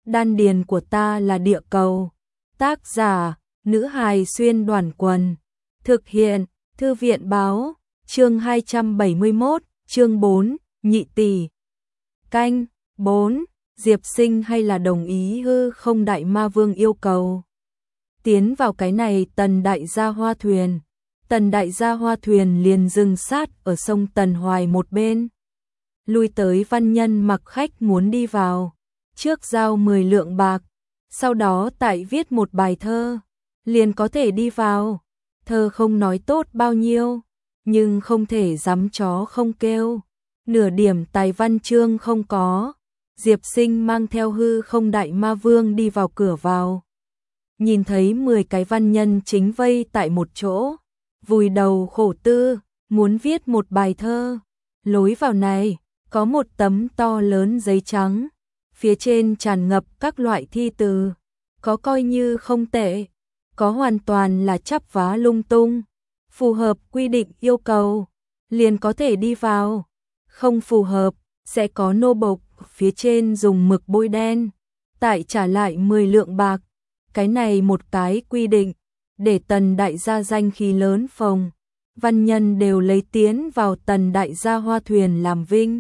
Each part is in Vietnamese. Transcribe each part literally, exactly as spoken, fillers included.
đan điền của ta là địa cầu. Tác giả, nữ hài xuyên đoàn quần. Thực hiện, thư viện báo, chương hai trăm bảy mươi mốt, chương bốn, nhị tỷ. Canh, bốn, Diệp Sinh hay là đồng ý hư không đại ma vương yêu cầu. Tiến vào cái này Tần đại gia hoa thuyền. Tần đại gia hoa thuyền liền dừng sát ở sông Tần Hoài một bên. Lui tới văn nhân mặc khách muốn đi vào. Trước giao mười lượng bạc. Sau đó tại viết một bài thơ. Liền có thể đi vào. Thơ không nói tốt bao nhiêu. Nhưng không thể dám chó không kêu. Nửa điểm tài văn chương không có. Diệp Sinh mang theo hư không đại ma vương đi vào cửa vào. Nhìn thấy mười cái văn nhân chính vây tại một chỗ. Vùi đầu khổ tư, muốn viết một bài thơ. Lối vào này, có một tấm to lớn giấy trắng. Phía trên tràn ngập các loại thi từ. Có coi như không tệ. Có hoàn toàn là chắp vá lung tung. Phù hợp quy định yêu cầu. Liền có thể đi vào. Không phù hợp, sẽ có nô bộc phía trên dùng mực bôi đen. Tại trả lại mười lượng bạc. Cái này một cái quy định. Để Tần đại gia danh khí lớn phồng. Văn nhân đều lấy tiến vào Tần đại gia hoa thuyền làm vinh.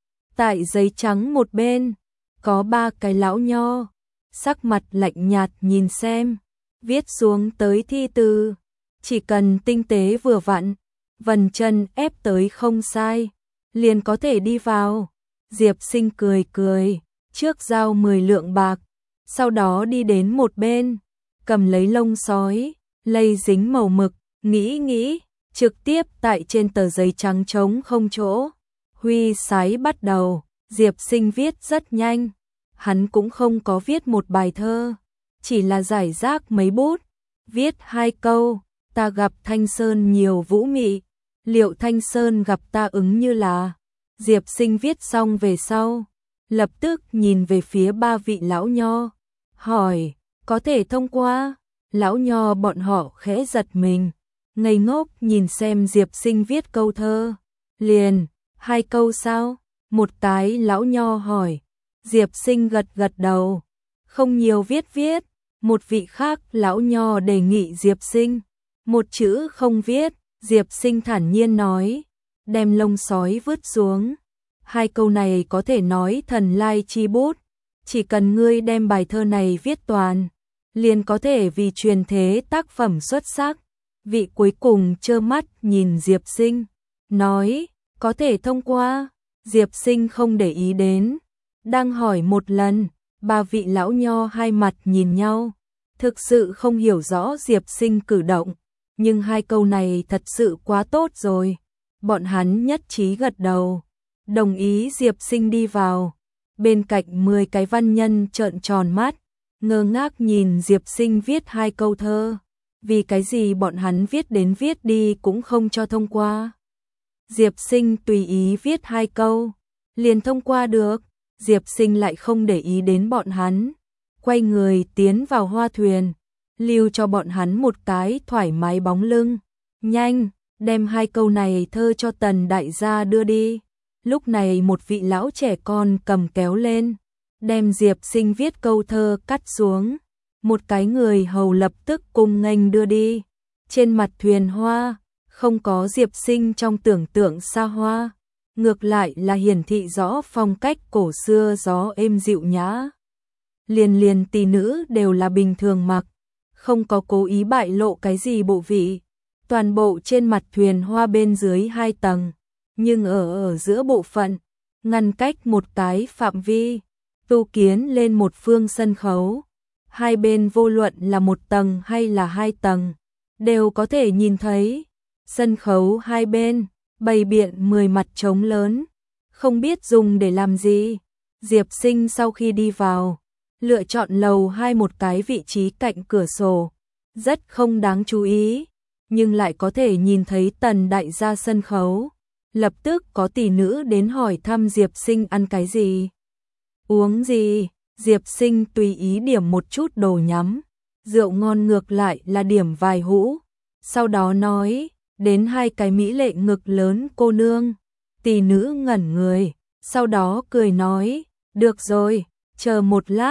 Tại giấy trắng một bên, có ba cái lão nho. Sắc mặt lạnh nhạt nhìn xem. Viết xuống tới thi từ. Chỉ cần tinh tế vừa vặn. Vần chân ép tới không sai. Liền có thể đi vào. Diệp Sinh cười cười. Trước giao mười lượng bạc. Sau đó đi đến một bên. Cầm lấy lông sói. Lây dính màu mực. Nghĩ nghĩ. Trực tiếp tại trên tờ giấy trắng trống không chỗ. Huy sái bắt đầu. Diệp Sinh viết rất nhanh. Hắn cũng không có viết một bài thơ. Chỉ là giải rác mấy bút. Viết hai câu. Ta gặp Thanh Sơn nhiều vũ mị. Liệu Thanh Sơn gặp ta ứng như là. Diệp Sinh viết xong về sau. Lập tức nhìn về phía ba vị lão nho. Hỏi, có thể thông qua? Lão nho bọn họ khẽ giật mình. Ngây ngốc nhìn xem Diệp Sinh viết câu thơ. Liền, hai câu sao? Một cái lão nho hỏi. Diệp Sinh gật gật đầu. Không nhiều viết viết. Một vị khác lão nho đề nghị Diệp Sinh. Một chữ không viết. Diệp Sinh thản nhiên nói. Đem lông sói vứt xuống. Hai câu này có thể nói thần lai chi bút. Chỉ cần ngươi đem bài thơ này viết toàn. Liền có thể vì truyền thế tác phẩm xuất sắc. Vị cuối cùng trơ mắt nhìn Diệp Sinh. Nói, có thể thông qua. Diệp Sinh không để ý đến. Đang hỏi một lần. Ba vị lão nho hai mặt nhìn nhau. Thực sự không hiểu rõ Diệp Sinh cử động. Nhưng hai câu này thật sự quá tốt rồi. Bọn hắn nhất trí gật đầu. Đồng ý Diệp Sinh đi vào. Bên cạnh mười cái văn nhân trợn tròn mắt. Ngơ ngác nhìn Diệp Sinh viết hai câu thơ. Vì cái gì bọn hắn viết đến viết đi cũng không cho thông qua. Diệp Sinh tùy ý viết hai câu. Liền thông qua được. Diệp Sinh lại không để ý đến bọn hắn. Quay người tiến vào hoa thuyền. Lưu cho bọn hắn một cái thoải mái bóng lưng. Nhanh, đem hai câu này thơ cho Tần đại gia đưa đi. Lúc này một vị lão trẻ con cầm kéo lên. Đem Diệp Sinh viết câu thơ cắt xuống. Một cái người hầu lập tức cung nghênh đưa đi. Trên mặt thuyền hoa, không có Diệp Sinh trong tưởng tượng xa hoa. Ngược lại là hiển thị rõ phong cách cổ xưa gió êm dịu nhã. Liền liền tỷ nữ đều là bình thường mặc. Không có cố ý bại lộ cái gì bộ vị. Toàn bộ trên mặt thuyền hoa bên dưới hai tầng. Nhưng ở ở giữa bộ phận, ngăn cách một cái phạm vi. Tu kiến lên một phương sân khấu. Hai bên vô luận là một tầng hay là hai tầng. Đều có thể nhìn thấy. Sân khấu hai bên, bày biện mười mặt trống lớn. Không biết dùng để làm gì. Diệp Sinh sau khi đi vào. Lựa chọn lầu hai một cái vị trí cạnh cửa sổ. Rất không đáng chú ý. Nhưng lại có thể nhìn thấy Tần đại gia sân khấu. Lập tức có tỷ nữ đến hỏi thăm Diệp Sinh ăn cái gì. Uống gì. Diệp Sinh tùy ý điểm một chút đồ nhắm. Rượu ngon ngược lại là điểm vài hũ. Sau đó nói. Đến hai cái mỹ lệ ngực lớn cô nương. Tỷ nữ ngẩn người. Sau đó cười nói. Được rồi. Chờ một lát.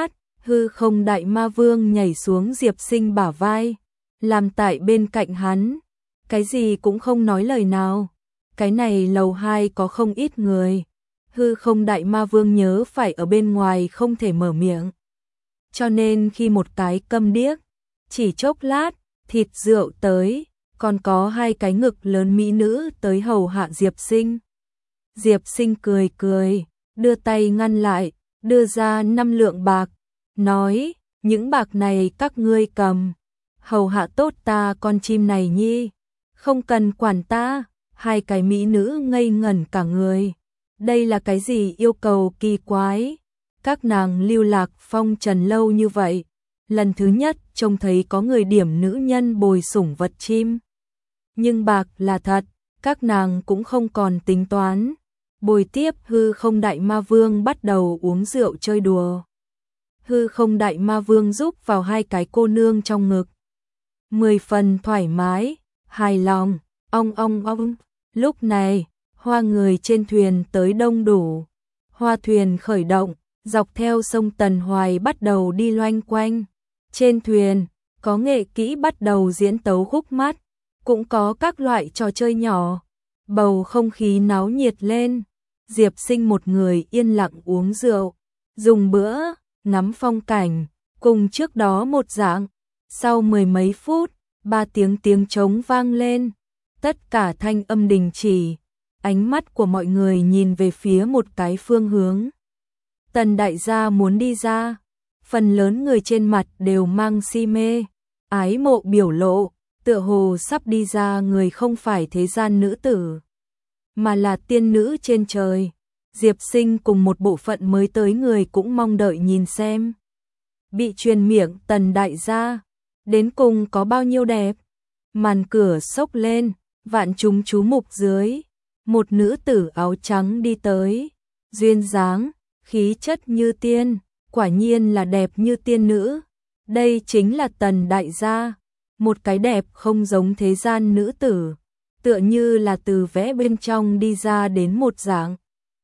Hư không đại ma vương nhảy xuống Diệp Sinh bả vai, làm tại bên cạnh hắn, cái gì cũng không nói lời nào. Cái này lầu hai có không ít người. Hư không đại ma vương nhớ phải ở bên ngoài không thể mở miệng. Cho nên khi một cái câm điếc, chỉ chốc lát, thịt rượu tới, còn có hai cái ngực lớn mỹ nữ tới hầu hạ Diệp Sinh. Diệp Sinh cười cười, đưa tay ngăn lại, đưa ra năm lượng bạc, nói, những bạc này các ngươi cầm, hầu hạ tốt ta con chim này nhi, không cần quản ta. Hai cái mỹ nữ ngây ngẩn cả người. Đây là cái gì yêu cầu kỳ quái? Các nàng lưu lạc phong trần lâu như vậy, lần thứ nhất trông thấy có người điểm nữ nhân bồi sủng vật chim. Nhưng bạc là thật, các nàng cũng không còn tính toán. Bồi tiếp hư không đại ma vương bắt đầu uống rượu chơi đùa. Hư không đại ma vương giúp vào hai cái cô nương trong ngực. Mười phần thoải mái, hài lòng, ong ong ong. Lúc này, hoa người trên thuyền tới đông đủ. Hoa thuyền khởi động, dọc theo sông Tần Hoài bắt đầu đi loanh quanh. Trên thuyền, có nghệ kỹ bắt đầu diễn tấu khúc mát, cũng có các loại trò chơi nhỏ. Bầu không khí náo nhiệt lên. Diệp Sinh một người yên lặng uống rượu, dùng bữa, ngắm phong cảnh, cùng trước đó một dạng. Sau mười mấy phút, ba tiếng tiếng trống vang lên. Tất cả thanh âm đình chỉ, ánh mắt của mọi người nhìn về phía một cái phương hướng. Tần đại gia muốn đi ra, phần lớn người trên mặt đều mang si mê, ái mộ biểu lộ, tựa hồ sắp đi ra người không phải thế gian nữ tử, mà là tiên nữ trên trời. Diệp Sinh cùng một bộ phận mới tới người cũng mong đợi nhìn xem. Bị truyền miệng Tần đại gia, đến cùng có bao nhiêu đẹp. Màn cửa xốc lên. Vạn chúng chú mục dưới, một nữ tử áo trắng đi tới, duyên dáng, khí chất như tiên, quả nhiên là đẹp như tiên nữ. Đây chính là Tần đại gia, một cái đẹp không giống thế gian nữ tử, tựa như là từ vẽ bên trong đi ra đến một dạng.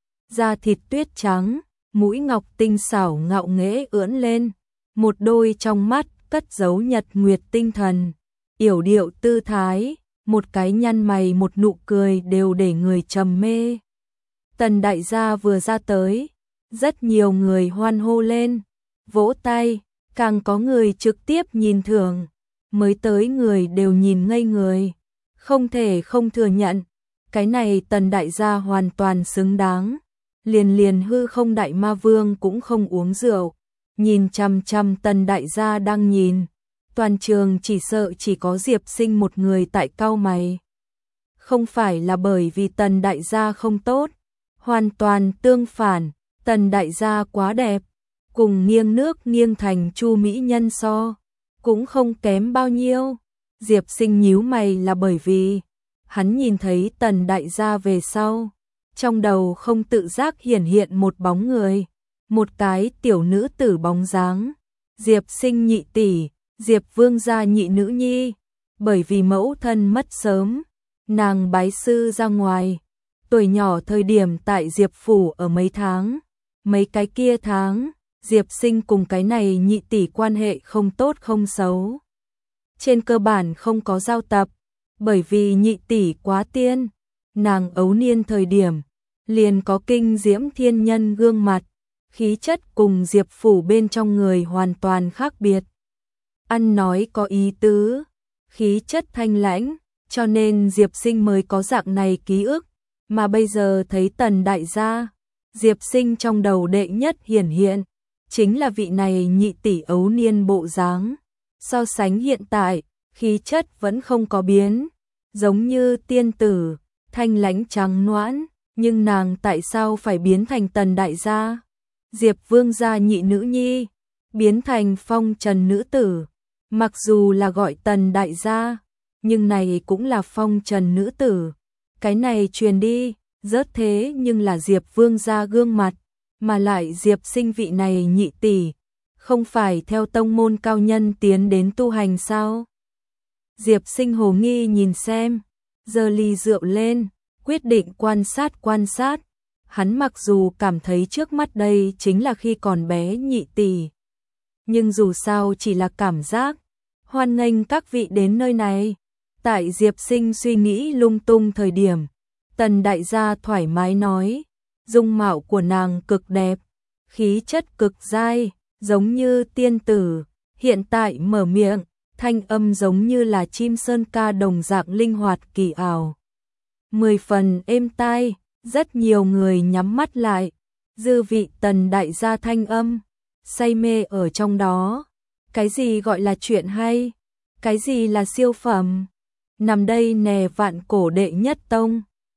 Da thịt tuyết trắng, mũi ngọc tinh xảo ngạo nghễ ưỡn lên, một đôi trong mắt cất giấu nhật nguyệt tinh thần, yểu điệu tư thái. Một cái nhăn mày một nụ cười đều để người trầm mê. Tần đại gia vừa ra tới, rất nhiều người hoan hô lên, vỗ tay, càng có người trực tiếp nhìn thưởng, mới tới người đều nhìn ngây người, không thể không thừa nhận, cái này Tần đại gia hoàn toàn xứng đáng. Liền liền hư không đại ma vương cũng không uống rượu, nhìn chằm chằm Tần đại gia đang nhìn. Toàn trường chỉ sợ chỉ có Diệp Sinh một người tại cau mày. Không phải là bởi vì Tần đại gia không tốt, hoàn toàn tương phản, Tần đại gia quá đẹp, cùng nghiêng nước nghiêng thành Chu mỹ nhân so, cũng không kém bao nhiêu. Diệp Sinh nhíu mày là bởi vì hắn nhìn thấy Tần đại gia về sau, trong đầu không tự giác hiển hiện một bóng người, một cái tiểu nữ tử bóng dáng, Diệp Sinh nhị tỷ. Diệp Vương gia nhị nữ nhi, bởi vì mẫu thân mất sớm, nàng bái sư ra ngoài, tuổi nhỏ thời điểm tại Diệp phủ ở mấy tháng, mấy cái kia tháng, Diệp Sinh cùng cái này nhị tỷ quan hệ không tốt không xấu. Trên cơ bản không có giao tập, bởi vì nhị tỷ quá tiên, nàng ấu niên thời điểm, liền có kinh diễm thiên nhân gương mặt, khí chất cùng Diệp phủ bên trong người hoàn toàn khác biệt. Ăn nói có ý tứ, khí chất thanh lãnh, cho nên Diệp Sinh mới có dạng này ký ức, mà bây giờ thấy Tần đại gia, Diệp Sinh trong đầu đệ nhất hiển hiện, chính là vị này nhị tỷ ấu niên bộ dáng. So sánh hiện tại, khí chất vẫn không có biến, giống như tiên tử, thanh lãnh trắng noãn, nhưng nàng tại sao phải biến thành Tần đại gia? Diệp Vương gia nhị nữ nhi, biến thành phong trần nữ tử. Mặc dù là gọi Tần đại gia, nhưng này cũng là phong trần nữ tử. Cái này truyền đi, rớt thế nhưng là Diệp Vương gia gương mặt, mà lại Diệp Sinh vị này nhị tỷ, không phải theo tông môn cao nhân tiến đến tu hành sao? Diệp Sinh hồ nghi nhìn xem, giơ ly rượu lên, quyết định quan sát quan sát. Hắn mặc dù cảm thấy trước mắt đây chính là khi còn bé nhị tỷ, nhưng dù sao chỉ là cảm giác. Hoan nghênh các vị đến nơi này. Tại Diệp Sinh suy nghĩ lung tung thời điểm, Tần đại gia thoải mái nói, dung mạo của nàng cực đẹp, khí chất cực dai, giống như tiên tử, hiện tại mở miệng, thanh âm giống như là chim sơn ca đồng dạng linh hoạt kỳ ảo. Mười phần êm tai, rất nhiều người nhắm mắt lại, dư vị Tần đại gia thanh âm, say mê ở trong đó. Cái gì gọi là chuyện hay? Cái gì là siêu phẩm? Nằm đây nè vạn cổ đệ nhất tông.